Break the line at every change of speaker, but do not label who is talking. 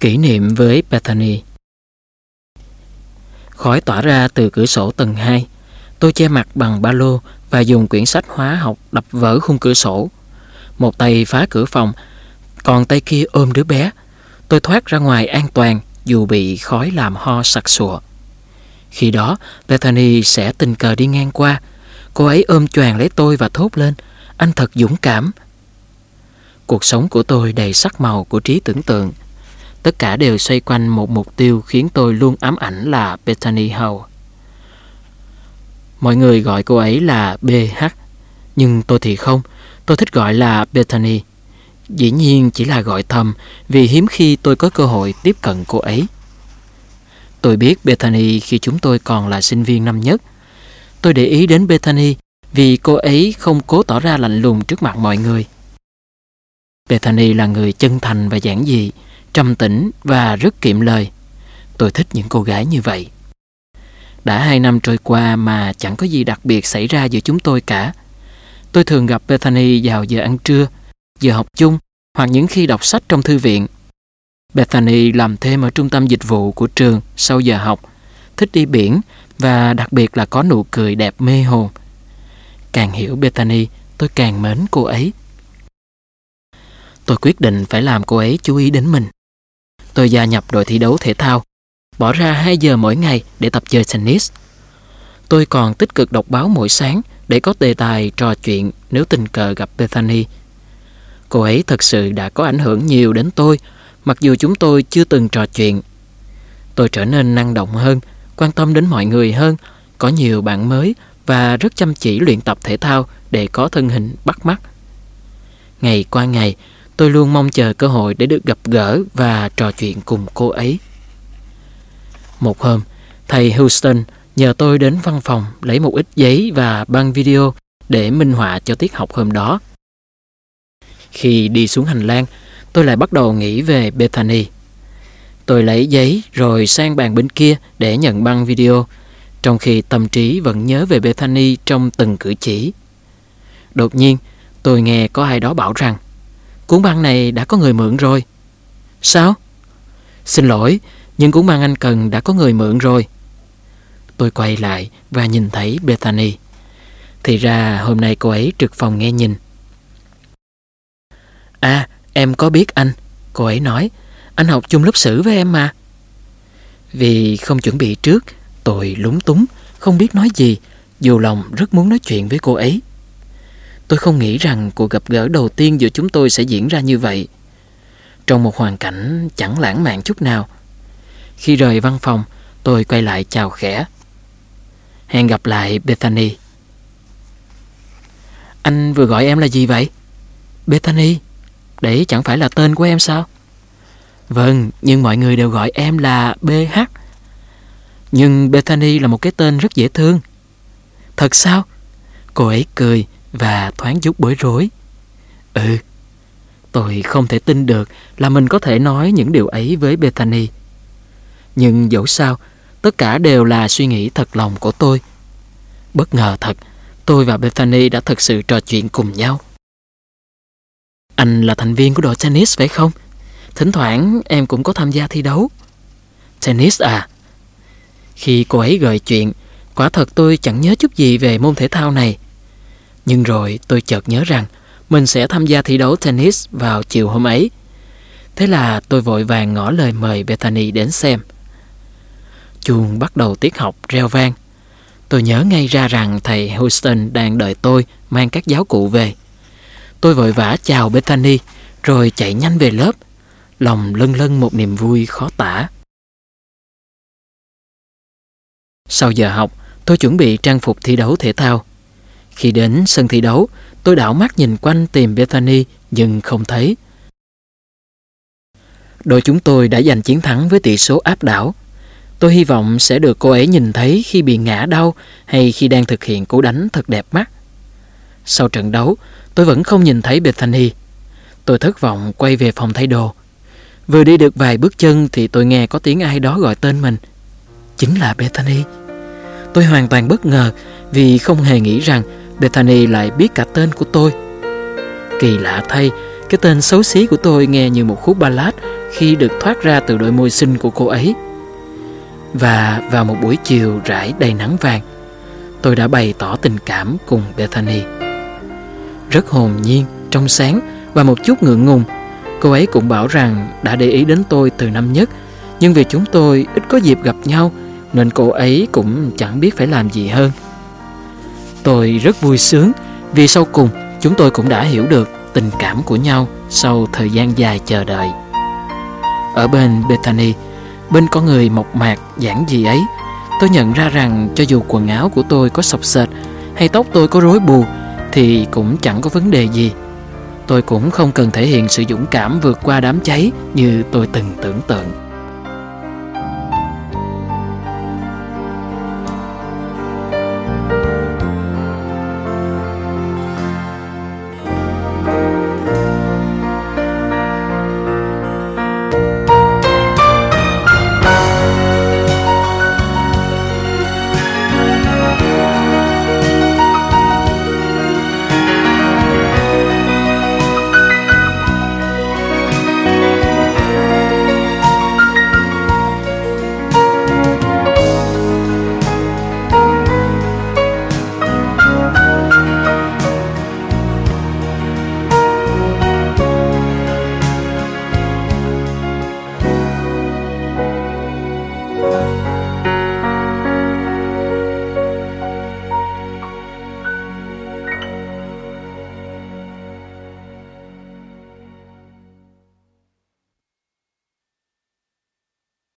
Kỷ niệm với Bethany. Khói tỏa ra từ cửa sổ tầng 2. Tôi che mặt bằng ba lô và dùng quyển sách hóa học đập vỡ khung cửa sổ. Một tay phá cửa phòng, còn tay kia ôm đứa bé. Tôi thoát ra ngoài an toàn dù bị khói làm ho sặc sụa. Khi đó, Bethany sẽ tình cờ đi ngang qua. Cô ấy ôm choàng lấy tôi và thốt lên: "Anh thật dũng cảm." Cuộc sống của tôi đầy sắc màu của trí tưởng tượng. Tất cả đều xoay quanh một mục tiêu khiến tôi luôn ám ảnh là Bethany Howell. Mọi người gọi cô ấy là BH, nhưng tôi thì không. Tôi thích gọi là Bethany. Dĩ nhiên chỉ là gọi thầm, vì hiếm khi tôi có cơ hội tiếp cận cô ấy. Tôi biết Bethany khi chúng tôi còn là sinh viên năm nhất. Tôi để ý đến Bethany vì cô ấy không cố tỏ ra lạnh lùng trước mặt mọi người. Bethany là người chân thành và giản dị, trầm tĩnh và rất kiệm lời. Tôi thích những cô gái như vậy. Đã 2 năm trôi qua mà chẳng có gì đặc biệt xảy ra giữa chúng tôi cả. Tôi thường gặp Bethany vào giờ ăn trưa, giờ học chung hoặc những khi đọc sách trong thư viện. Bethany làm thêm ở trung tâm dịch vụ của trường sau giờ học, thích đi biển và đặc biệt là có nụ cười đẹp mê hồn. Càng hiểu Bethany, tôi càng mến cô ấy. Tôi quyết định phải làm cô ấy chú ý đến mình. Tôi gia nhập đội thi đấu thể thao, bỏ ra 2 giờ mỗi ngày để tập chơi tennis. Tôi còn tích cực đọc báo mỗi sáng để có đề tài trò chuyện nếu tình cờ gặp Bethany. Cô ấy thật sự đã có ảnh hưởng nhiều đến tôi, mặc dù chúng tôi chưa từng trò chuyện. Tôi trở nên năng động hơn, quan tâm đến mọi người hơn, có nhiều bạn mới và rất chăm chỉ luyện tập thể thao để có thân hình bắt mắt. Ngày qua ngày, tôi luôn mong chờ cơ hội để được gặp gỡ và trò chuyện cùng cô ấy. Một hôm, thầy Houston nhờ tôi đến văn phòng lấy một ít giấy và băng video để minh họa cho tiết học hôm đó. Khi đi xuống hành lang, tôi lại bắt đầu nghĩ về Bethany. Tôi lấy giấy rồi sang bàn bên kia để nhận băng video, trong khi tâm trí vẫn nhớ về Bethany trong từng cử chỉ. Đột nhiên, tôi nghe có ai đó bảo rằng cuốn băng này đã có người mượn rồi. Sao? Xin lỗi, nhưng cuốn băng anh cần đã có người mượn rồi. Tôi quay lại và nhìn thấy Bethany. Thì ra hôm nay cô ấy trực phòng nghe nhìn. "À, em có biết anh," cô ấy nói. "Anh học chung lớp sử với em mà." Vì không chuẩn bị trước, tôi lúng túng, không biết nói gì, dù lòng rất muốn nói chuyện với cô ấy. Tôi không nghĩ rằng cuộc gặp gỡ đầu tiên giữa chúng tôi sẽ diễn ra như vậy, trong một hoàn cảnh chẳng lãng mạn chút nào. Khi rời văn phòng, tôi quay lại chào khẽ. "Hẹn gặp lại, Bethany." "Anh vừa gọi em là gì vậy?" "Bethany. Đấy chẳng phải là tên của em sao?" "Vâng, nhưng mọi người đều gọi em là BH." "Nhưng Bethany là một cái tên rất dễ thương." "Thật sao?" Cô ấy cười và thoáng chút bối rối. "Ừ." Tôi không thể tin được là mình có thể nói những điều ấy với Bethany. Nhưng dẫu sao, tất cả đều là suy nghĩ thật lòng của tôi. Bất ngờ thật, tôi và Bethany đã thực sự trò chuyện cùng nhau. "Anh là thành viên của đội tennis phải không? Thỉnh thoảng em cũng có tham gia thi đấu." "Tennis à?" Khi cô ấy gợi chuyện, quả thật tôi chẳng nhớ chút gì về môn thể thao này. Nhưng rồi tôi chợt nhớ rằng mình sẽ tham gia thi đấu tennis vào chiều hôm ấy. Thế là tôi vội vàng ngỏ lời mời Bethany đến xem. Chuông bắt đầu tiết học reo vang. Tôi nhớ ngay ra rằng thầy Houston đang đợi tôi mang các giáo cụ về. Tôi vội vã chào Bethany rồi chạy nhanh về lớp, lòng lâng lâng một niềm vui khó tả. Sau giờ học, tôi chuẩn bị trang phục thi đấu thể thao. Khi đến sân thi đấu, tôi đảo mắt nhìn quanh tìm Bethany nhưng không thấy. Đội chúng tôi đã giành chiến thắng với tỷ số áp đảo. Tôi hy vọng sẽ được cô ấy nhìn thấy khi bị ngã đau hay khi đang thực hiện cú đánh thật đẹp mắt. Sau trận đấu, tôi vẫn không nhìn thấy Bethany. Tôi thất vọng quay về phòng thay đồ. Vừa đi được vài bước chân thì tôi nghe có tiếng ai đó gọi tên mình. Chính là Bethany. Tôi hoàn toàn bất ngờ vì không hề nghĩ rằng Bethany lại biết cả tên của tôi. Kỳ lạ thay, cái tên xấu xí của tôi nghe như một khúc ballad khi được thoát ra từ đôi môi xinh của cô ấy. Và vào một buổi chiều rải đầy nắng vàng, tôi đã bày tỏ tình cảm cùng Bethany. Rất hồn nhiên, trong sáng và một chút ngượng ngùng, cô ấy cũng bảo rằng đã để ý đến tôi từ năm nhất, nhưng vì chúng tôi ít có dịp gặp nhau nên cô ấy cũng chẳng biết phải làm gì hơn. Tôi rất vui sướng vì sau cùng chúng tôi cũng đã hiểu được tình cảm của nhau sau thời gian dài chờ đợi. Ở bên Bethany, bên con người mộc mạc giản dị ấy, tôi nhận ra rằng cho dù quần áo của tôi có xộc xệch hay tóc tôi có rối bù thì cũng chẳng có vấn đề gì. Tôi cũng không cần thể hiện sự dũng cảm vượt qua đám cháy như tôi từng tưởng tượng.